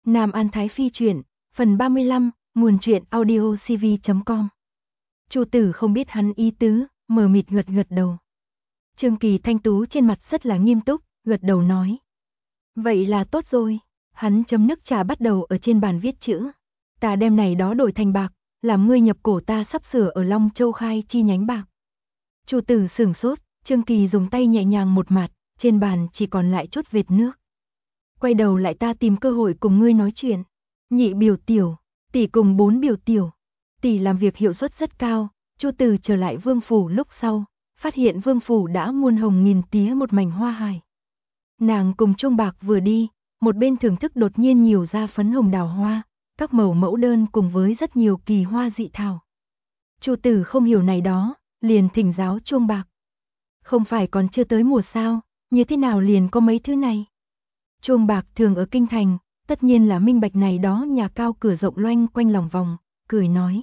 Nam An Thái Phi truyện, phần 35, nguồn truyện audio cv.com. Chu Tử không biết hắn ý tứ, mờ mịt gật gật đầu. Trương Kỳ thanh tú trên mặt rất là nghiêm túc, gật đầu nói. Vậy là tốt rồi, hắn chấm nước trà bắt đầu ở trên bàn viết chữ. Ta đem này đó đổi thành bạc, làm ngươi nhập cổ ta sắp sửa ở Long Châu khai chi nhánh bạc. Chu Tử sửng sốt, Trương Kỳ dùng tay nhẹ nhàng một mạt, trên bàn chỉ còn lại chút vệt nước. Quay đầu lại ta tìm cơ hội cùng ngươi nói chuyện. Nhị biểu tiểu, tỷ cùng 4 biểu tiểu. Tỷ làm việc hiệu suất rất cao. Chu Tử trở lại Vương phủ lúc sau, phát hiện Vương phủ đã muôn hồng nghìn tía một mảnh hoa hài. Nàng cùng Trung Bạc vừa đi, một bên thưởng thức đột nhiên nhiều ra phấn hồng đào hoa, các màu mẫu đơn cùng với rất nhiều kỳ hoa dị thảo. Chu Tử không hiểu này đó, liền thỉnh giáo Trung Bạc. Không phải còn chưa tới mùa sao, như thế nào liền có mấy thứ này? Trung Bạc thường ở kinh thành, tất nhiên là minh bạch này đó nhà cao cửa rộng loanh quanh lòng vòng, cười nói.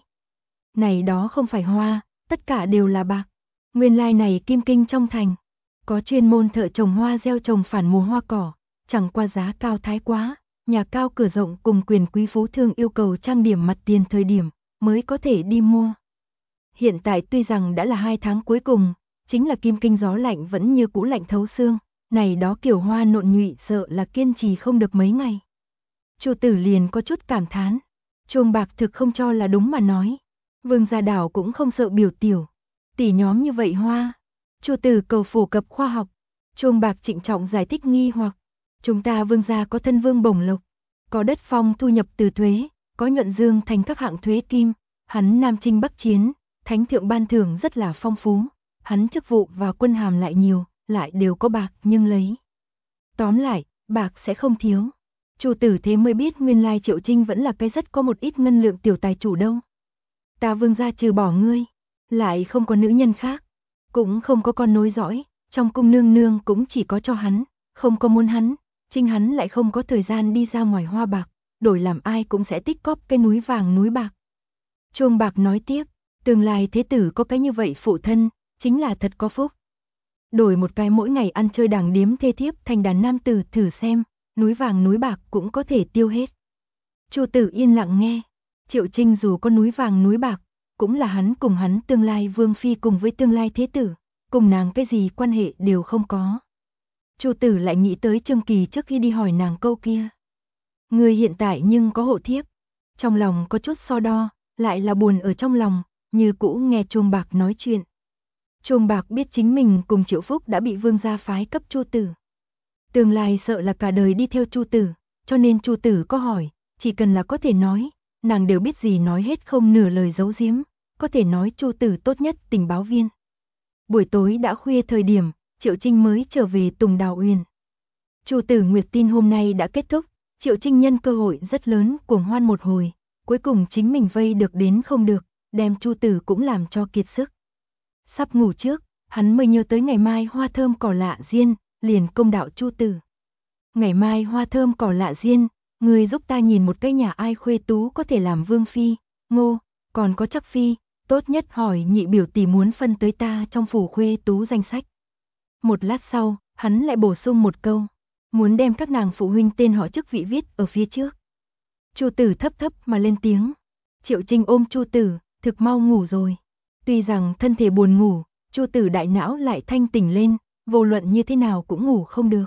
Này đó không phải hoa, tất cả đều là bạc. Nguyên lai này Kim Kinh trong thành, có chuyên môn thợ trồng hoa gieo trồng phản mùa hoa cỏ, chẳng qua giá cao thái quá, nhà cao cửa rộng cùng quyền quý phú thương yêu cầu trang điểm mặt tiền thời điểm, mới có thể đi mua. Hiện tại tuy rằng đã là 2 tháng cuối cùng, chính là Kim Kinh gió lạnh vẫn như cũ lạnh thấu xương. Này đó kiểu hoa nộn nhụy sợ là kiên trì không được mấy ngày. Chu Tử liền có chút cảm thán. Trung Bạc thực không cho là đúng mà nói. Vương gia đảo cũng không sợ biểu tiểu. Tỷ nhóm như vậy hoa. Chu Tử cầu phổ cập khoa học. Trung Bạc trịnh trọng giải thích nghi hoặc. Chúng ta vương gia có thân vương bổng lộc. Có đất phong thu nhập từ thuế. Có nhuận dương thành các hạng thuế kim. Hắn nam chinh bắc chiến. Thánh thượng ban thưởng rất là phong phú. Hắn chức vụ và quân hàm lại nhiều. Lại đều có bạc nhưng lấy. Tóm lại, bạc sẽ không thiếu. Chu Tử thế mới biết nguyên lai Triệu Trinh vẫn là cái rất có một ít ngân lượng tiểu tài chủ đâu. Ta vương gia trừ bỏ ngươi, lại không có nữ nhân khác, cũng không có con nối dõi, trong cung nương nương cũng chỉ có cho hắn, không có muốn hắn, Trinh hắn lại không có thời gian đi ra ngoài hoa bạc, đổi làm ai cũng sẽ tích cóp cái núi vàng núi bạc. Trung Bạc nói tiếp, tương lai thế tử có cái như vậy phụ thân, chính là thật có phúc. Đổi một cái mỗi ngày ăn chơi đàng điếm thê thiếp thành đàn nam tử thử xem, núi vàng núi bạc cũng có thể tiêu hết. Chu Tử yên lặng nghe, Triệu Trinh dù có núi vàng núi bạc, cũng là hắn cùng hắn tương lai vương phi cùng với tương lai thế tử, cùng nàng cái gì quan hệ đều không có. Chu Tử lại nghĩ tới Trương Kỳ trước khi đi hỏi nàng câu kia. Người hiện tại nhưng có hộ thiếp, trong lòng có chút so đo, lại là buồn ở trong lòng, như cũ nghe Trung Bạc nói chuyện. Trung Bạc biết chính mình cùng Triệu Phúc đã bị vương gia phái cấp Chu Tử. Tương lai sợ là cả đời đi theo Chu Tử, cho nên Chu Tử có hỏi, chỉ cần là có thể nói, nàng đều biết gì nói hết không nửa lời giấu giếm, có thể nói Chu Tử tốt nhất tình báo viên. Buổi tối đã khuya thời điểm, Triệu Trinh mới trở về Tùng Đào Uyển. Chu Tử nguyệt tin hôm nay đã kết thúc, Triệu Trinh nhân cơ hội rất lớn cuồng hoan một hồi, cuối cùng chính mình vây được đến không được, đem Chu Tử cũng làm cho kiệt sức. Sắp ngủ trước, hắn mới nhớ tới ngày mai hoa thơm cỏ lạ diên, liền công đạo Chu Tử. Ngày mai hoa thơm cỏ lạ diên, người giúp ta nhìn một cái nhà ai khuê tú có thể làm vương phi, ngô, còn có chắc phi, tốt nhất hỏi nhị biểu tỷ muốn phân tới ta trong phủ khuê tú danh sách. Một lát sau, hắn lại bổ sung một câu, muốn đem các nàng phụ huynh tên họ chức vị viết ở phía trước. Chu Tử thấp thấp mà lên tiếng. Triệu Trinh ôm Chu Tử, thực mau ngủ rồi. Tuy rằng thân thể buồn ngủ, Chu Tử đại não lại thanh tỉnh lên, vô luận như thế nào cũng ngủ không được.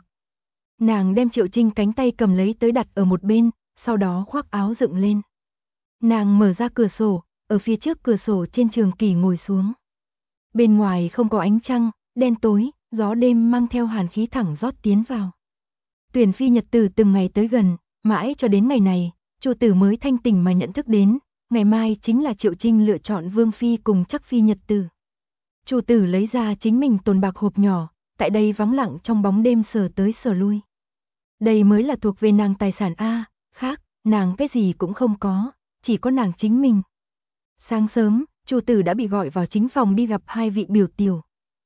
Nàng đem Triệu Trinh cánh tay cầm lấy tới đặt ở một bên, sau đó khoác áo dựng lên. Nàng mở ra cửa sổ, ở phía trước cửa sổ trên Trường Kỷ ngồi xuống. Bên ngoài không có ánh trăng, đen tối, gió đêm mang theo hàn khí thẳng rót tiến vào. Tuyển phi nhật tử từng ngày tới gần, mãi cho đến ngày này, Chu Tử mới thanh tỉnh mà nhận thức đến, ngày mai chính là Triệu Trinh lựa chọn vương phi cùng chắc phi nhật tử. Chu Tử lấy ra chính mình tồn bạc hộp nhỏ, tại đây vắng lặng trong bóng đêm sờ tới sờ lui. Đây mới là thuộc về nàng tài sản a, khác, nàng cái gì cũng không có, chỉ có nàng chính mình. Sáng sớm, Chu Tử đã bị gọi vào chính phòng đi gặp 2 vị biểu tiểu.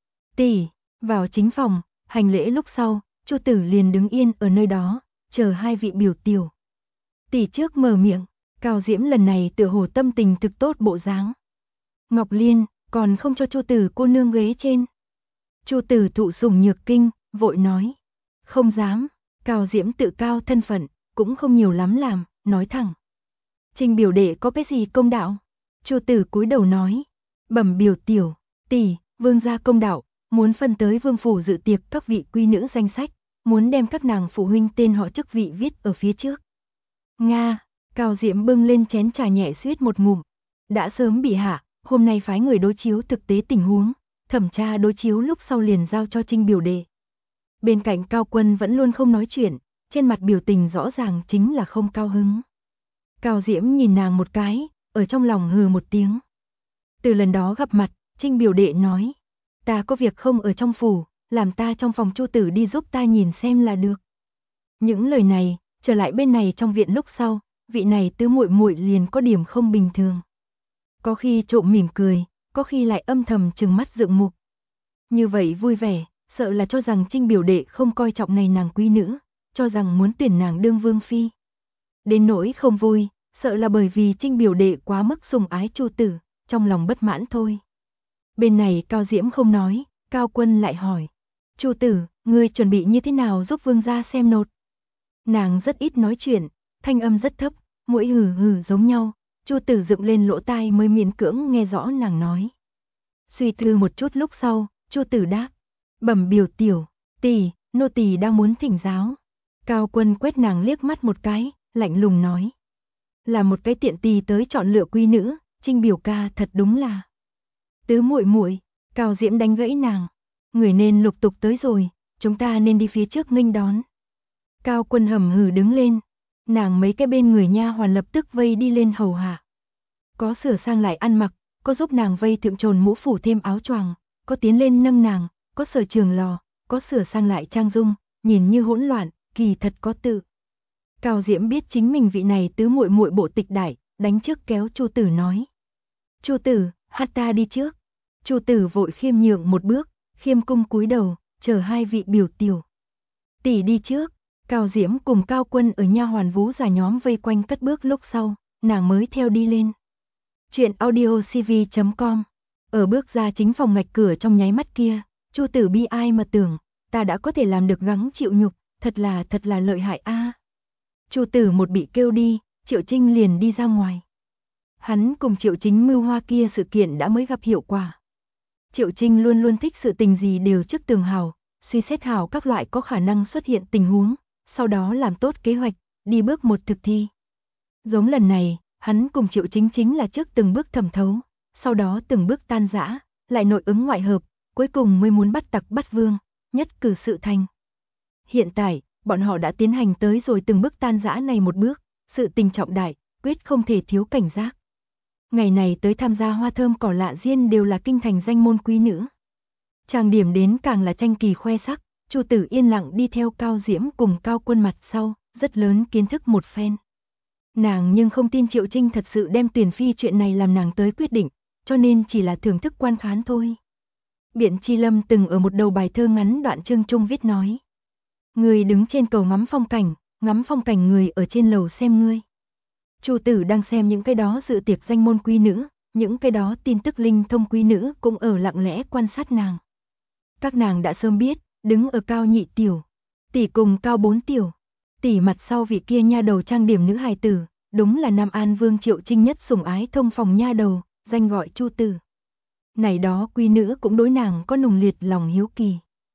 Tỷ, vào chính phòng, hành lễ lúc sau, Chu Tử liền đứng yên ở nơi đó, chờ 2 vị biểu tiểu. Tỷ trước mở miệng, Cao Diễm lần này tựa hồ tâm tình thực tốt bộ dáng. Ngọc Liên, còn không cho Chu Tử cô nương ghế trên. Chu Tử thụ sủng nhược kinh, vội nói. Không dám, Cao Diễm tự cao thân phận, cũng không nhiều lắm làm, nói thẳng. Trình biểu đệ có cái gì công đạo? Chu Tử cúi đầu nói. Bẩm biểu tiểu, tỷ, vương gia công đạo, muốn phân tới vương phủ dự tiệc các vị quý nữ danh sách, muốn đem các nàng phụ huynh tên họ chức vị viết ở phía trước. Nga, Cao Diễm bưng lên chén trà nhẹ suýt một ngụm. Đã sớm bị hạ, hôm nay phái người đối chiếu thực tế tình huống, thẩm tra đối chiếu lúc sau liền giao cho Trình biểu đệ. Bên cạnh Cao Quân vẫn luôn không nói chuyện, trên mặt biểu tình rõ ràng chính là không cao hứng. Cao Diễm nhìn nàng một cái, ở trong lòng hừ một tiếng. Từ lần đó gặp mặt, Trình biểu đệ nói, ta có việc không ở trong phủ, làm ta trong phòng Chu Tử đi giúp ta nhìn xem là được. Những lời này, trở lại bên này trong viện lúc sau, vị này tứ muội muội liền có điểm không bình thường. Có khi trộm mỉm cười, có khi lại âm thầm trừng mắt dựng mục. Như vậy vui vẻ, sợ là cho rằng Trình biểu đệ không coi trọng này nàng quý nữ, cho rằng muốn tuyển nàng đương vương phi. Đến nỗi không vui, sợ là bởi vì Trình biểu đệ quá mức sủng ái Chu Tử, trong lòng bất mãn thôi. Bên này Cao Diễm không nói, Cao Quân lại hỏi. Chu Tử, ngươi chuẩn bị như thế nào giúp vương gia xem nột? Nàng rất ít nói chuyện, thanh âm rất thấp, mỗi hừ hừ giống nhau. Chu Tử dựng lên lỗ tai mới miễn cưỡng nghe rõ nàng nói. Suy tư một chút lúc sau, Chu Tử đáp. Bẩm biểu tiểu, tỷ, nô tỳ đang muốn thỉnh giáo. Cao Quân quét nàng liếc mắt một cái, lạnh lùng nói. Là một cái tiện tỳ tới chọn lựa quý nữ, Trình biểu ca thật đúng là. Tứ muội muội, Cao Diễm đánh gãy nàng. Người nên lục tục tới rồi, chúng ta nên đi phía trước nghênh đón. Cao Quân hầm hừ đứng lên, nàng mấy cái bên người nha hoàn lập tức vây đi lên hầu hạ. Có sửa sang lại ăn mặc, có giúp nàng vây thượng trồn mũ phủ thêm áo choàng, có tiến lên nâng nàng, có sửa trường lò, có sửa sang lại trang dung, nhìn như hỗn loạn, kỳ thật có tự. Cao Diễm biết chính mình vị này tứ muội muội bộ tịch đại, đánh trước kéo Chu Tử nói. Chu Tử, hát ta đi trước. Chu Tử vội khiêm nhượng một bước, khiêm cung cúi đầu, chờ hai vị biểu tiểu. Tỷ đi trước. Cao Diễm cùng Cao Quân ở nha hoàn vú già nhóm vây quanh cất bước lúc sau, nàng mới theo đi lên. Chuyện audiocv.com. Ở bước ra chính phòng ngạch cửa trong nháy mắt kia, Chu Tử bi ai mà tưởng, ta đã có thể làm được gắng chịu nhục, thật là lợi hại a. Chu Tử một bị kêu đi, Triệu Trinh liền đi ra ngoài. Hắn cùng Triệu Chính mưu hoa kia sự kiện đã mới gặp hiệu quả. Triệu Trinh luôn luôn thích sự tình gì đều trước tường hào, suy xét hào các loại có khả năng xuất hiện tình huống, sau đó làm tốt kế hoạch, đi bước một thực thi. Giống lần này, hắn cùng Triệu Chính chính là trước từng bước thẩm thấu, sau đó từng bước tan rã, lại nội ứng ngoại hợp, cuối cùng mới muốn bắt tặc bắt vương, nhất cử sự thành. Hiện tại, bọn họ đã tiến hành tới rồi từng bước tan rã này một bước, sự tình trọng đại, quyết không thể thiếu cảnh giác. Ngày này tới tham gia hoa thơm cỏ lạ diên đều là kinh thành danh môn quý nữ. Trang điểm đến càng là tranh kỳ khoe sắc, Chu Tử yên lặng đi theo Cao Diễm cùng Cao Quân mặt sau, rất lớn kiến thức một phen. Nàng nhưng không tin Triệu Trinh thật sự đem tuyển phi chuyện này làm nàng tới quyết định, cho nên chỉ là thưởng thức quan khán thôi. Biện Chi Lâm từng ở một đầu bài thơ ngắn đoạn chương trung viết nói. Người đứng trên cầu ngắm phong cảnh người ở trên lầu xem ngươi. Chu Tử đang xem những cái đó dự tiệc danh môn quý nữ, những cái đó tin tức linh thông quý nữ cũng ở lặng lẽ quan sát nàng. Các nàng đã sớm biết, đứng ở Cao nhị tiểu, tỷ cùng Cao 4 tiểu, tỷ mặt sau vị kia nha đầu trang điểm nữ hài tử, đúng là Nam An Vương Triệu Trinh nhất sủng ái thông phòng nha đầu, danh gọi Chu Tử. Này đó quý nữ cũng đối nàng có nồng liệt lòng hiếu kỳ.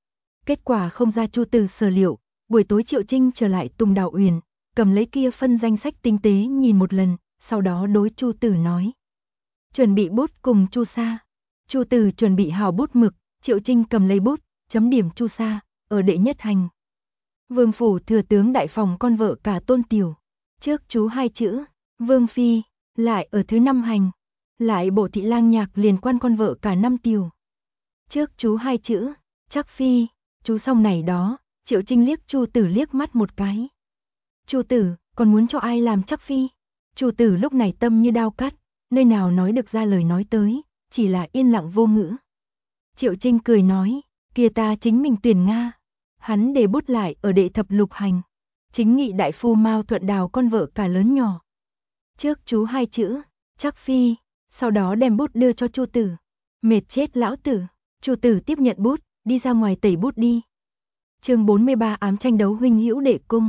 Kết quả không ra Chu Tử sở liệu, buổi tối Triệu Trinh trở lại Tùng Đào Uyển, cầm lấy kia phân danh sách tinh tế nhìn một lần, sau đó đối Chu Tử nói. Chuẩn bị bút cùng Chu Sa. Chu Tử chuẩn bị hào bút mực, Triệu Trinh cầm lấy bút, chấm điểm Chu Sa, ở đệ nhất hành. Vương phủ thừa tướng đại phòng con vợ cả Tôn Tiểu. Trước chú 2 chữ, Vương Phi, lại ở thứ 5 hành. Lại bộ thị lang nhạc liền quan con vợ cả 5 tiểu. Trước chú 2 chữ, Trắc Phi, chú xong này đó, Triệu Trinh liếc Chu Tử liếc mắt một cái. Chu Tử, còn muốn cho ai làm Trắc Phi? Chu Tử lúc này tâm như đao cắt, nơi nào nói được ra lời nói tới, chỉ là yên lặng vô ngữ. Triệu Trinh cười nói, kia ta chính mình tuyển Nga. Hắn để bút lại ở đệ thập lục hành. Chính nghị đại phu Mao Thuận Đào con vợ cả lớn nhỏ. Trước chú 2 chữ, Trắc Phi, sau đó đem bút đưa cho Chu Tử. Mệt chết lão tử. Chu Tử tiếp nhận bút, đi ra ngoài tẩy bút đi. Chương 43 ám tranh đấu huynh hữu đệ cung.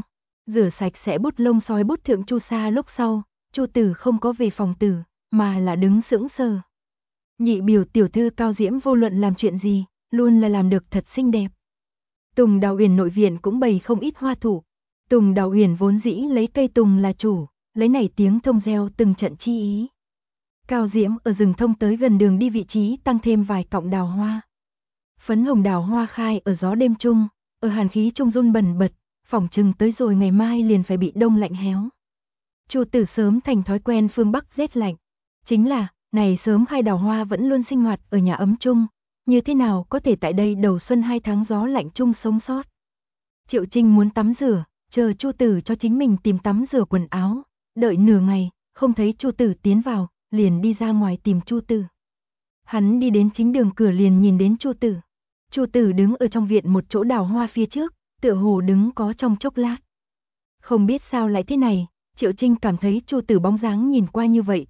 Rửa sạch sẽ bút lông sói bút thượng Chu Sa lúc sau, Chu Tử không có về phòng tử, mà là đứng sững sờ. Nhị biểu tiểu thư Cao Diễm vô luận làm chuyện gì, luôn là làm được thật xinh đẹp. Tùng Đào Uyển nội viện cũng bày không ít hoa thủ. Tùng Đào Uyển vốn dĩ lấy cây tùng là chủ, lấy này tiếng thông reo từng trận chi ý. Cao Diễm ở rừng thông tới gần đường đi vị trí tăng thêm vài cọng đào hoa. Phấn hồng đào hoa khai ở gió đêm trung, ở hàn khí trung run bần bật, phỏng chừng tới rồi ngày mai liền phải bị đông lạnh héo. Chu Tử sớm thành thói quen phương Bắc rét lạnh, chính là, này sớm khai đào hoa vẫn luôn sinh hoạt ở nhà ấm chung, như thế nào có thể tại đây đầu xuân 2 tháng gió lạnh chung sống sót. Triệu Trinh muốn tắm rửa, chờ Chu Tử cho chính mình tìm tắm rửa quần áo, đợi nửa ngày, không thấy Chu Tử tiến vào, liền đi ra ngoài tìm Chu Tử. Hắn đi đến chính đường cửa liền nhìn đến Chu Tử. Chu Tử đứng ở trong viện một chỗ đào hoa phía trước, tựa hồ đứng có trong chốc lát. Không biết sao lại thế này, Triệu Trinh cảm thấy Chu Tử bóng dáng nhìn qua như vậy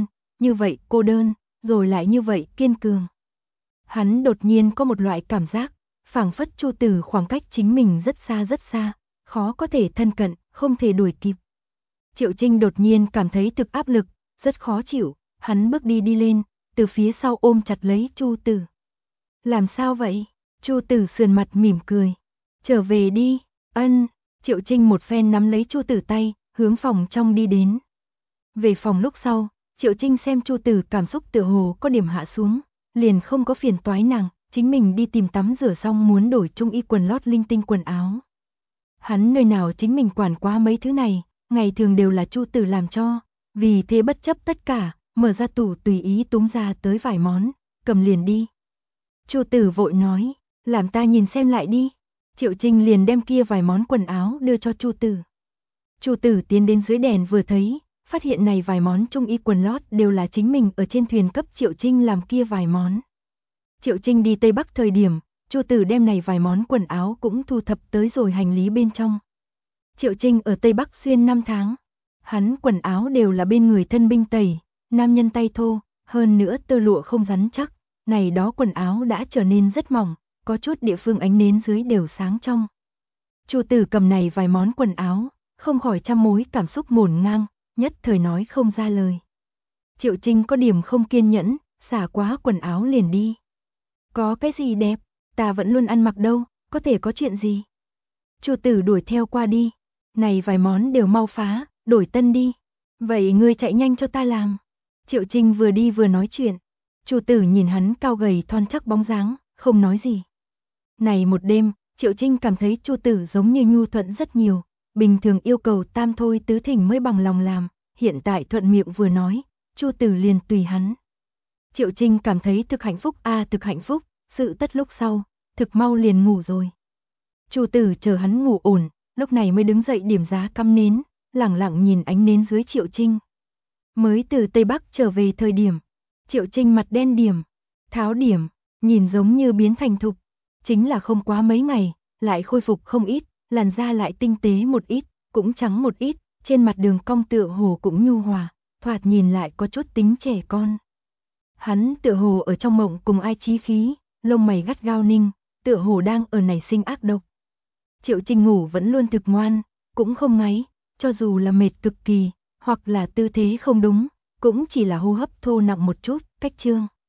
cô đơn, rồi lại như vậy kiên cường. Hắn đột nhiên có một loại cảm giác, phảng phất Chu Tử khoảng cách chính mình rất xa, khó có thể thân cận, không thể đuổi kịp. Triệu Trinh đột nhiên cảm thấy thực áp lực, rất khó chịu, hắn bước đi lên, từ phía sau ôm chặt lấy Chu Tử. Làm sao vậy? Chu Tử sườn mặt mỉm cười. Trở về đi, ân. Triệu Trinh một phen nắm lấy Chu Tử tay, hướng phòng trong đi đến. Về phòng lúc sau, Triệu Trinh xem Chu Tử cảm xúc tựa hồ có điểm hạ xuống, liền không có phiền toái nàng, chính mình đi tìm tắm rửa xong muốn đổi trung y quần lót linh tinh quần áo. Hắn nơi nào chính mình quản quá mấy thứ này, ngày thường đều là Chu Tử làm cho, vì thế bất chấp tất cả, mở ra tủ tùy ý túm ra tới vài món, cầm liền đi. Chu Tử vội nói, làm ta nhìn xem lại đi. Triệu Trinh liền đem kia vài món quần áo đưa cho Chu Tử. Chu Tử tiến đến dưới đèn vừa thấy, phát hiện này vài món trung y quần lót đều là chính mình ở trên thuyền cấp Triệu Trinh làm kia vài món. Triệu Trinh đi Tây Bắc thời điểm, Chu Tử đem này vài món quần áo cũng thu thập tới rồi hành lý bên trong. Triệu Trinh ở Tây Bắc xuyên 5 tháng, hắn quần áo đều là bên người thân binh tẩy, nam nhân tay thô, hơn nữa tơ lụa không rắn chắc, này đó quần áo đã trở nên rất mỏng, có chút địa phương ánh nến dưới đều sáng trong. Chu Tử cầm này vài món quần áo, không khỏi trăm mối cảm xúc ngổn ngang, nhất thời nói không ra lời. Triệu Trinh có điểm không kiên nhẫn, xả quá quần áo liền đi. Có cái gì đẹp, ta vẫn luôn ăn mặc đâu, có thể có chuyện gì? Chu Tử đuổi theo qua đi, này vài món đều mau phá, đổi tân đi. Vậy ngươi chạy nhanh cho ta làm. Triệu Trinh vừa đi vừa nói chuyện. Chu Tử nhìn hắn cao gầy thon chắc bóng dáng, không nói gì. Này một đêm, Triệu Trinh cảm thấy Chu Tử giống như nhu thuận rất nhiều, bình thường yêu cầu tam thôi tứ thỉnh mới bằng lòng làm, hiện tại thuận miệng vừa nói, Chu Tử liền tùy hắn. Triệu Trinh cảm thấy thực hạnh phúc thực hạnh phúc, sự tất lúc sau, thực mau liền ngủ rồi. Chu Tử chờ hắn ngủ ổn, lúc này mới đứng dậy điểm giá cắm nến, lẳng lặng nhìn ánh nến dưới Triệu Trinh. Mới từ Tây Bắc trở về thời điểm, Triệu Trinh mặt đen điểm, tháo điểm, nhìn giống như biến thành thục, chính là không quá mấy ngày, lại khôi phục không ít, làn da lại tinh tế một ít, cũng trắng một ít, trên mặt đường cong tựa hồ cũng nhu hòa, thoạt nhìn lại có chút tính trẻ con. Hắn tựa hồ ở trong mộng cùng ai chí khí, lông mày gắt gao ninh, tựa hồ đang ở nảy sinh ác độc. Triệu Trinh ngủ vẫn luôn thực ngoan, cũng không ngáy, cho dù là mệt cực kỳ, hoặc là tư thế không đúng, cũng chỉ là hô hấp thô nặng một chút, cách chương.